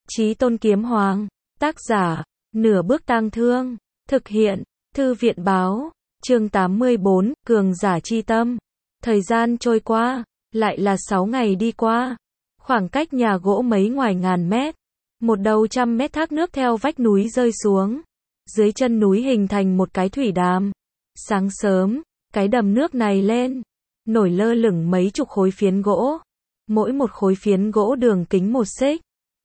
Chí Tôn Kiếm Hoàng, tác giả, Nửa Bước Tang Thương, thực hiện, Thư viện báo, chương 84, Cường giả chi tâm. Thời gian trôi qua, lại là 6 ngày đi qua. Khoảng cách nhà gỗ mấy ngoài ngàn mét, một đầu 100 mét thác nước theo vách núi rơi xuống. Dưới chân núi hình thành một cái thủy đàm. Sáng sớm, cái đầm nước này lên, nổi lơ lửng mấy chục khối phiến gỗ. Mỗi một khối phiến gỗ đường kính 1 xích,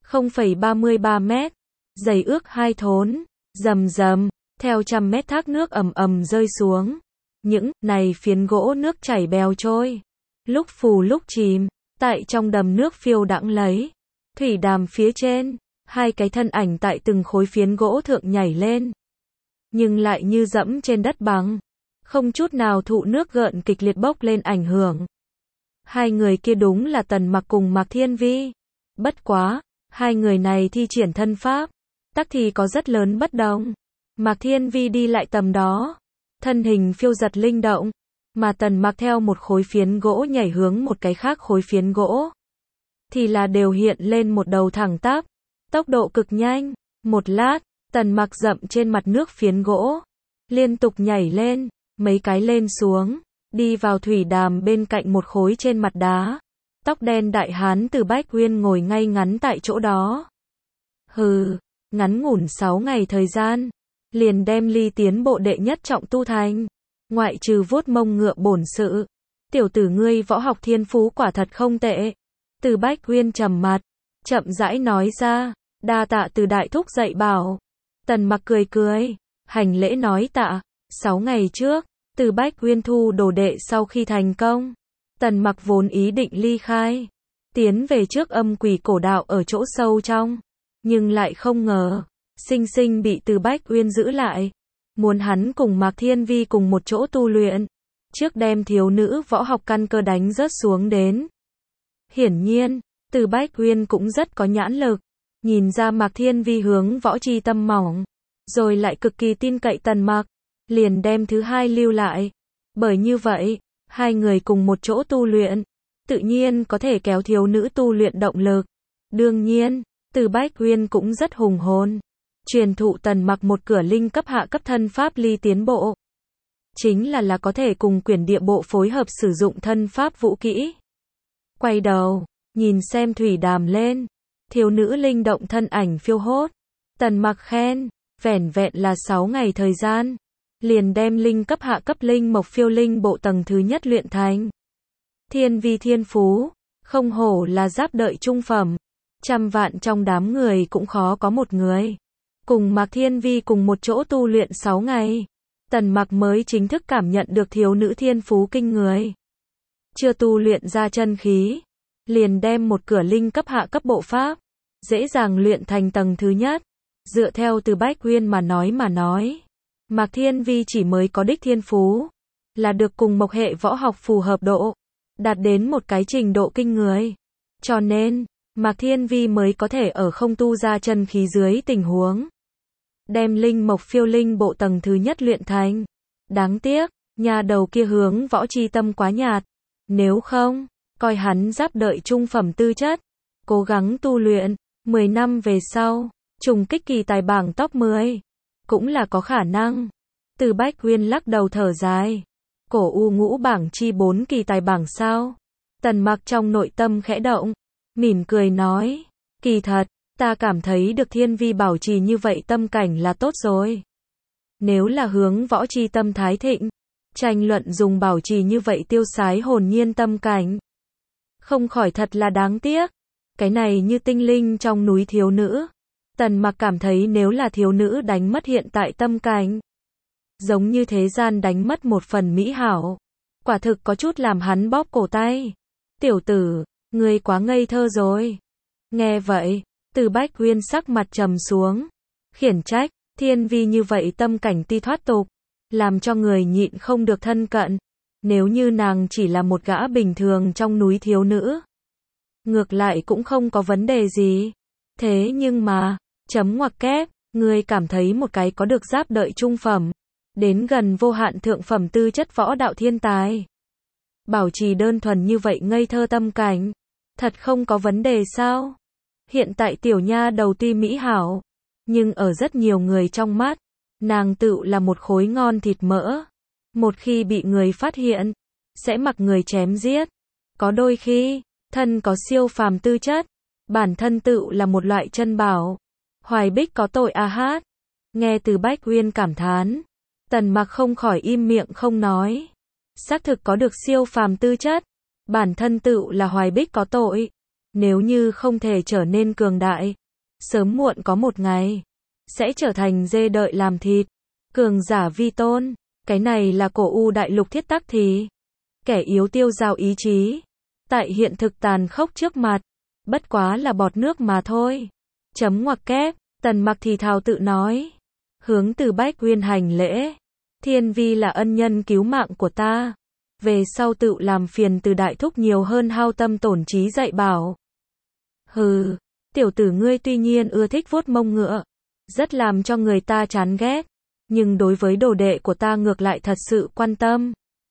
0,33 mét, dày ước 2 thốn, rầm rầm, theo 100 mét thác nước ầm ầm rơi xuống. Những này phiến gỗ nước chảy bèo trôi, lúc phù lúc chìm, tại trong đầm nước phiêu đãng lấy. Thủy đàm phía trên, hai cái thân ảnh tại từng khối phiến gỗ thượng nhảy lên, nhưng lại như dẫm trên đất bằng, không chút nào thụ nước gợn kịch liệt bốc lên ảnh hưởng. Hai người kia đúng là Tần Mặc cùng Mạc Thiên Vi. Bất quá, hai người này thi triển thân pháp, tắc thì có rất lớn bất đồng. Mạc Thiên Vi đi lại tầm đó, thân hình phiêu giật linh động, mà Tần Mặc theo một khối phiến gỗ nhảy hướng một cái khác khối phiến gỗ, thì là đều hiện lên một đầu thẳng tắp, tốc độ cực nhanh. Một lát, Tần Mặc dậm trên mặt nước phiến gỗ, liên tục nhảy lên, mấy cái lên xuống, đi vào thủy đàm bên cạnh một khối trên mặt đá. Tóc đen đại hán Từ Bách Uyên ngồi ngay ngắn tại chỗ đó. Hừ, ngắn ngủn 6 ngày thời gian, liền đem ly tiến bộ đệ nhất trọng tu thành. Ngoại trừ vuốt mông ngựa bổn sự, tiểu tử ngươi võ học thiên phú quả thật không tệ. Từ Bách Uyên trầm mặt, chậm rãi nói ra, đa tạ Từ đại thúc dạy bảo. Tần Mặc cười cười, hành lễ nói tạ. 6 ngày trước, Từ Bách Uyên thu đồ đệ sau khi thành công, Tần Mặc vốn ý định ly khai, tiến về trước âm quỷ cổ đạo ở chỗ sâu trong, nhưng lại không ngờ, sinh sinh bị Từ Bách Uyên giữ lại, muốn hắn cùng Mạc Thiên Vi cùng một chỗ tu luyện, trước đem thiếu nữ võ học căn cơ đánh rớt xuống đến. Hiển nhiên, Từ Bách Uyên cũng rất có nhãn lực, nhìn ra Mạc Thiên Vi hướng võ chi tâm mỏng, rồi lại cực kỳ tin cậy Tần Mặc, liền đem thứ hai lưu lại. Bởi như vậy, hai người cùng một chỗ tu luyện, tự nhiên có thể kéo thiếu nữ tu luyện động lực. Đương nhiên, Từ Bách Uyên cũng rất hùng hồn, truyền thụ Tần Mặc một cửa linh cấp hạ cấp thân pháp ly tiến bộ, chính là có thể cùng quyển địa bộ phối hợp sử dụng thân pháp vũ kỹ. Quay đầu, nhìn xem thủy đàm lên, thiếu nữ linh động thân ảnh phiêu hốt. Tần Mặc khen, vẻn vẹn là 6 ngày thời gian, liền đem linh cấp hạ cấp linh mộc phiêu linh bộ tầng thứ nhất luyện thành. Thiên Vi thiên phú, không hổ là giáp đợi trung phẩm, 100 vạn trong đám người cũng khó có một người. Cùng Mạc Thiên Vi cùng một chỗ tu luyện 6 ngày, Tần Mặc mới chính thức cảm nhận được thiếu nữ thiên phú kinh người. Chưa tu luyện ra chân khí, liền đem một cửa linh cấp hạ cấp bộ pháp, dễ dàng luyện thành tầng thứ nhất. Dựa theo Từ Bách Uyên mà nói, Mạc Thiên Vi chỉ mới có đích thiên phú, là được cùng mộc hệ võ học phù hợp độ, đạt đến một cái trình độ kinh người. Cho nên, Mạc Thiên Vi mới có thể ở không tu ra chân khí dưới tình huống, đem linh mộc phiêu linh bộ tầng thứ nhất luyện thành. Đáng tiếc, nhà đầu kia hướng võ chi tâm quá nhạt, nếu không, coi hắn giáp đợi trung phẩm tư chất, cố gắng tu luyện, 10 năm về sau, trùng kích kỳ tài bảng top 10, cũng là có khả năng. Từ Bách Uyên lắc đầu thở dài, cổ u ngũ bảng chi 4 kỳ tài bảng sao? Tần Mặc trong nội tâm khẽ động, mỉm cười nói, kỳ thật, ta cảm thấy được Thiên Vi bảo trì như vậy tâm cảnh là tốt rồi. Nếu là hướng võ chi tâm thái thịnh, tranh luận dùng bảo trì như vậy tiêu sái hồn nhiên tâm cảnh, không khỏi thật là đáng tiếc. Cái này như tinh linh trong núi thiếu nữ. Tần Mặc cảm thấy nếu là thiếu nữ đánh mất hiện tại tâm cảnh, giống như thế gian đánh mất một phần mỹ hảo, quả thực có chút làm hắn bóp cổ tay. Tiểu tử, ngươi quá ngây thơ rồi. Nghe vậy, Từ Bách Uyên sắc mặt trầm xuống, khiển trách, Thiên Vi như vậy tâm cảnh ti thoát tục, làm cho người nhịn không được thân cận. Nếu như nàng chỉ là một gã bình thường trong núi thiếu nữ, ngược lại cũng không có vấn đề gì. Thế nhưng mà, chấm ngoặc kép, ngươi cảm thấy một cái có được giáp đợi trung phẩm, đến gần vô hạn thượng phẩm tư chất võ đạo thiên tài, bảo trì đơn thuần như vậy ngây thơ tâm cảnh, thật không có vấn đề sao? Hiện tại tiểu nha đầu tuy mỹ hảo, nhưng ở rất nhiều người trong mắt, nàng tựu là một khối ngon thịt mỡ. Một khi bị người phát hiện, sẽ mặc người chém giết. Có đôi khi, thân có siêu phàm tư chất, bản thân tựu là một loại chân bảo. Hoài Bích có tội a hát. Nghe từ Bách Uyên cảm thán, Tần Mặc không khỏi im miệng không nói. Xác thực có được siêu phàm tư chất, bản thân tựu là Hoài Bích có tội. Nếu như không thể trở nên cường đại, sớm muộn có một ngày sẽ trở thành dê đợi làm thịt. Cường giả vi tôn, cái này là cổ u đại lục thiết tắc thì. Kẻ yếu tiêu dao ý chí, tại hiện thực tàn khốc trước mặt, bất quá là bọt nước mà thôi. Chấm ngoặc kép, Tần Mặc thì thào tự nói. Hướng từ Bách Uyên hành lễ. Thiên Vi là ân nhân cứu mạng của ta. Về sau tự làm phiền từ đại thúc nhiều hơn hao tâm tổn trí dạy bảo. Hừ, tiểu tử ngươi tuy nhiên ưa thích vuốt mông ngựa, rất làm cho người ta chán ghét, nhưng đối với đồ đệ của ta ngược lại thật sự quan tâm.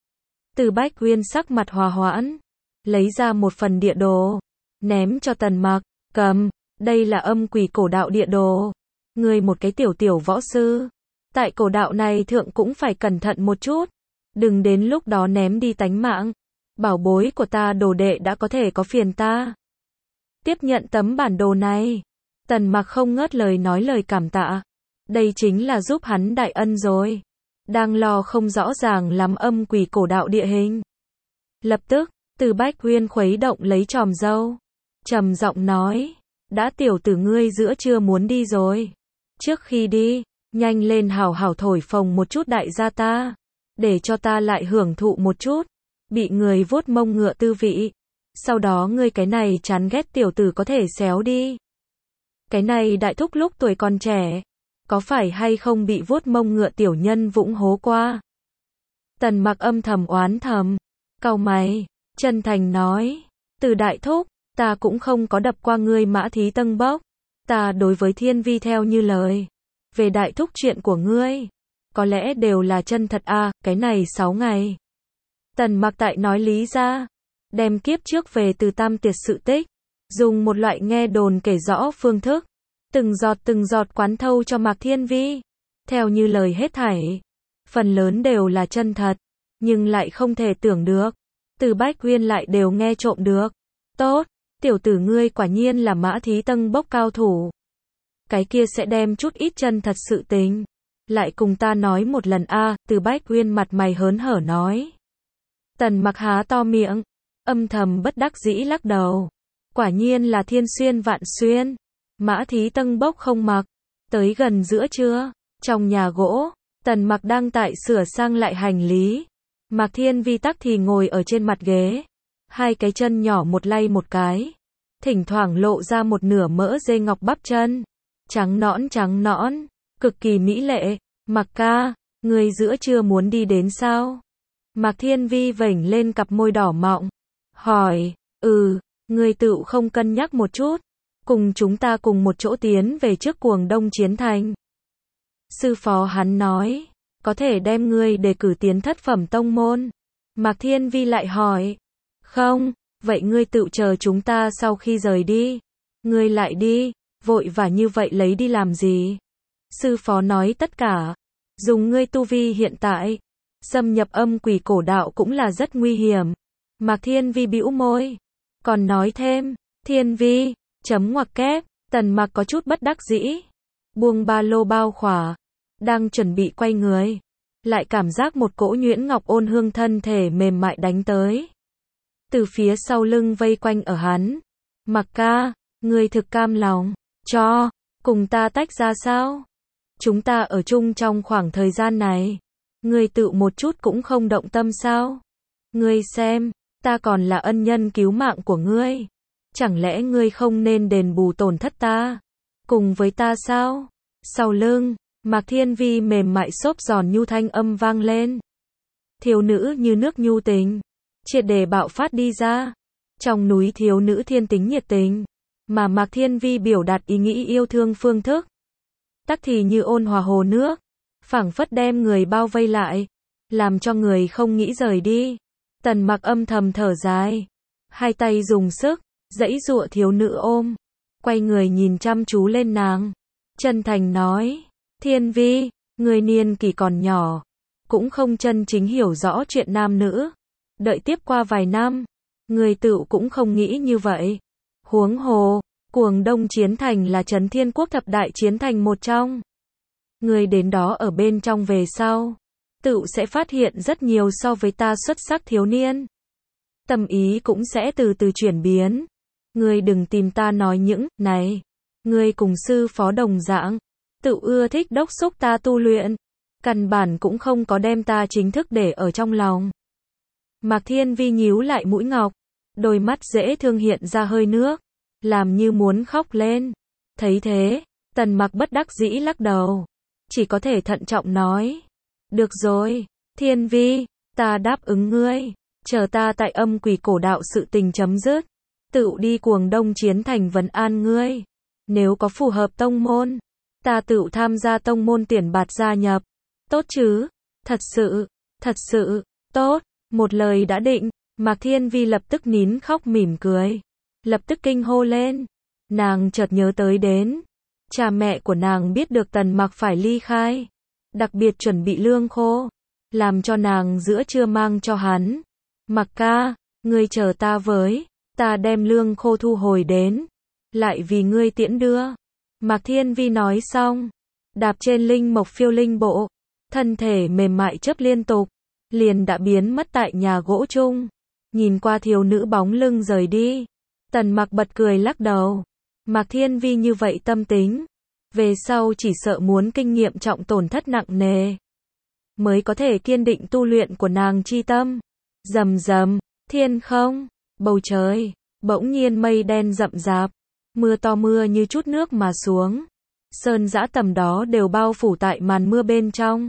Từ Bách Uyên sắc mặt hòa hoãn, lấy ra một phần địa đồ, ném cho Tần Mặc, cầm, đây là âm quỷ cổ đạo địa đồ. Ngươi một cái tiểu võ sư, tại cổ đạo này thượng cũng phải cẩn thận một chút, đừng đến lúc đó ném đi tánh mạng. Bảo bối của ta đồ đệ đã có thể có phiền ta. Tiếp nhận tấm bản đồ này, Tần Mặc không ngớt lời nói lời cảm tạ. Đây chính là giúp hắn đại ân rồi. Đang lo không rõ ràng lắm âm quỷ cổ đạo địa hình. Lập tức, Từ Bách Uyên khuấy động lấy tròm râu, trầm giọng nói, đã tiểu tử ngươi giữa trưa muốn đi rồi. Trước khi đi, nhanh lên hảo hảo thổi phồng một chút đại gia ta, để cho ta lại hưởng thụ một chút, bị người vuốt mông ngựa tư vị. Sau đó ngươi cái này chán ghét tiểu tử có thể xéo đi. Cái này đại thúc lúc tuổi còn trẻ, có phải hay không bị vuốt mông ngựa tiểu nhân vũng hố qua? Tần Mặc âm thầm oán thầm, cau mày, chân thành nói, Từ đại thúc, ta cũng không có đập qua ngươi mã thí tân bốc. Ta đối với Thiên Vi theo như lời. Về đại thúc chuyện của ngươi, có lẽ đều là chân thật a, cái này 6 ngày. Tần Mặc tại nói lý ra, đem kiếp trước về từ tam tiệt sự tích, dùng một loại nghe đồn kể rõ phương thức, từng giọt quán thâu cho Mạc Thiên Vi. Theo như lời hết thảy, phần lớn đều là chân thật, nhưng lại không thể tưởng được, Từ Bách Uyên lại đều nghe trộm được. Tốt, tiểu tử ngươi quả nhiên là mã thí tân bốc cao thủ. Cái kia sẽ đem chút ít chân thật sự tình lại cùng ta nói một lần a. Từ Bách Uyên mặt mày hớn hở nói. Tần Mặc há to miệng, âm thầm bất đắc dĩ lắc đầu. Quả nhiên là thiên xuyên vạn xuyên. Mã thí tân bốc không mặc. Tới gần giữa trưa, trong nhà gỗ, Tần Mặc đang tại sửa sang lại hành lý. Mạc Thiên Vi tắc thì ngồi ở trên mặt ghế, hai cái chân nhỏ một lay một cái, thỉnh thoảng lộ ra một nửa mỡ dê ngọc bắp chân, trắng nõn, cực kỳ mỹ lệ. Mặc ca, ngươi giữa trưa muốn đi đến sao? Mạc Thiên Vi vểnh lên cặp môi đỏ mọng, hỏi, ngươi tự không cân nhắc một chút, cùng chúng ta cùng một chỗ tiến về trước cuồng đông chiến thành. Sư phó hắn nói, có thể đem ngươi đề cử tiến thất phẩm tông môn. Mạc Thiên Vi lại hỏi, không, vậy ngươi tự chờ chúng ta sau khi rời đi. Ngươi lại đi, vội và như vậy lấy đi làm gì? Sư phó nói tất cả, dùng ngươi tu vi hiện tại, xâm nhập âm quỷ cổ đạo cũng là rất nguy hiểm. Mạc Thiên Vi bĩu môi, còn nói thêm, Thiên Vi, chấm ngoặc kép. Tần Mặc có chút bất đắc dĩ, buông ba lô bao khỏa, đang chuẩn bị quay người, lại cảm giác một cỗ nhuyễn ngọc ôn hương thân thể mềm mại đánh tới. Từ phía sau lưng vây quanh ở hắn. Mặc ca, ngươi thực cam lòng, cho, cùng ta tách ra sao? Chúng ta ở chung trong khoảng thời gian này, ngươi tự một chút cũng không động tâm sao? Ngươi xem, ta còn là ân nhân cứu mạng của ngươi. Chẳng lẽ ngươi không nên đền bù tổn thất ta? Cùng với ta sao? Sau lưng, Mạc Thiên Vi mềm mại xốp giòn nhu thanh âm vang lên. Thiếu nữ như nước nhu tình, triệt để bạo phát đi ra. Trong núi thiếu nữ thiên tính nhiệt tình, mà Mạc Thiên Vi biểu đạt ý nghĩ yêu thương phương thức, tắc thì như ôn hòa hồ nước, phảng phất đem người bao vây lại, làm cho người không nghĩ rời đi. Tần Mặc âm thầm thở dài, hai tay dùng sức, giãy giụa thiếu nữ ôm. quay người nhìn chăm chú lên nàng, chân thành nói, Thiên Vi, người niên kỷ còn nhỏ, cũng không chân chính hiểu rõ chuyện nam nữ, đợi tiếp qua vài năm, người tựu cũng không nghĩ như vậy. Huống hồ, Cuồng Đông Chiến Thành là trấn Thiên Quốc thập đại chiến thành một trong. Người đến đó ở bên trong về sau, tựu sẽ phát hiện rất nhiều so với ta xuất sắc thiếu niên. Tâm ý cũng sẽ từ từ chuyển biến. Ngươi đừng tìm ta nói những này. Ngươi cùng sư phó đồng dạng, tự ưa thích đốc xúc ta tu luyện, căn bản cũng không có đem ta chính thức để ở trong lòng. Mạc Thiên Vi nhíu lại mũi ngọc, đôi mắt dễ thương hiện ra hơi nước, làm như muốn khóc lên. Thấy thế, Tần Mặc bất đắc dĩ lắc đầu, chỉ có thể thận trọng nói, được rồi, Thiên Vi, ta đáp ứng ngươi, chờ ta tại Âm Quỷ Cổ Đạo sự tình chấm dứt, tựu đi Cuồng Đông Chiến Thành vấn an ngươi. Nếu có phù hợp tông môn, ta tựu tham gia tông môn tuyển bạt gia nhập. Tốt chứ? Thật sự, tốt. Một lời đã định, Mạc Thiên Vi lập tức nín khóc mỉm cười, lập tức kinh hô lên. Nàng chợt nhớ tới đến, cha mẹ của nàng biết được Tần Mặc phải ly khai, đặc biệt chuẩn bị lương khô, làm cho nàng giữa trưa mang cho hắn. Mặc ca, ngươi chờ ta với, ta đem lương khô thu hồi đến, lại vì ngươi tiễn đưa. Mạc Thiên Vi nói xong, đạp trên linh mộc phiêu linh bộ, thân thể mềm mại chớp liên tục, liền đã biến mất tại nhà gỗ chung. Nhìn qua thiếu nữ bóng lưng rời đi, Tần Mặc bật cười lắc đầu. Mạc Thiên Vi như vậy tâm tính, về sau chỉ sợ muốn kinh nghiệm trọng tổn thất nặng nề, mới có thể kiên định tu luyện của nàng chi tâm. Rầm rầm, thiên không, bầu trời, bỗng nhiên mây đen rậm rạp, mưa to mưa như chút nước mà xuống. Sơn dã tầm đó đều bao phủ tại màn mưa bên trong.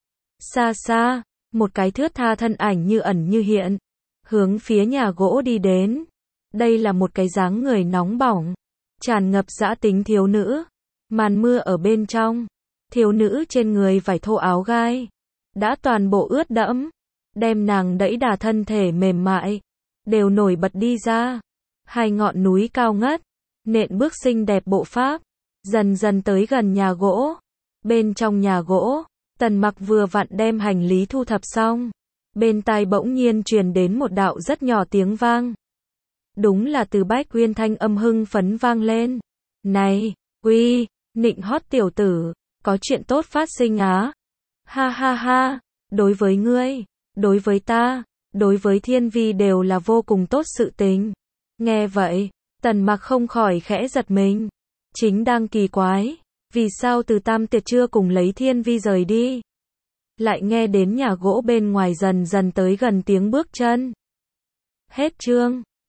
Xa xa, một cái thướt tha thân ảnh như ẩn như hiện, hướng phía nhà gỗ đi đến. Đây là một cái dáng người nóng bỏng, tràn ngập dã tính thiếu nữ. Màn mưa ở bên trong, thiếu nữ trên người vải thô áo gai, đã toàn bộ ướt đẫm, đem nàng đẫy đà thân thể mềm mại, đều nổi bật đi ra. Hai ngọn núi cao ngất, nện bước xinh đẹp bộ pháp, dần dần tới gần nhà gỗ. Bên trong nhà gỗ, Tần Mặc vừa vặn đem hành lý thu thập xong, bên tai bỗng nhiên truyền đến một đạo rất nhỏ tiếng vang. Đúng là từ Bách Uyên thanh âm hưng phấn vang lên. Này, uy, nịnh hót tiểu tử, có chuyện tốt phát sinh á. Ha ha ha, đối với ngươi, đối với ta, đối với Thiên Vi đều là vô cùng tốt sự tình. Nghe vậy, Tần Mặc không khỏi khẽ giật mình. Chính đang kỳ quái, vì sao từ Tam Tiệt chưa cùng lấy Thiên Vi rời đi, lại nghe đến nhà gỗ bên ngoài dần dần tới gần tiếng bước chân. Hết chương.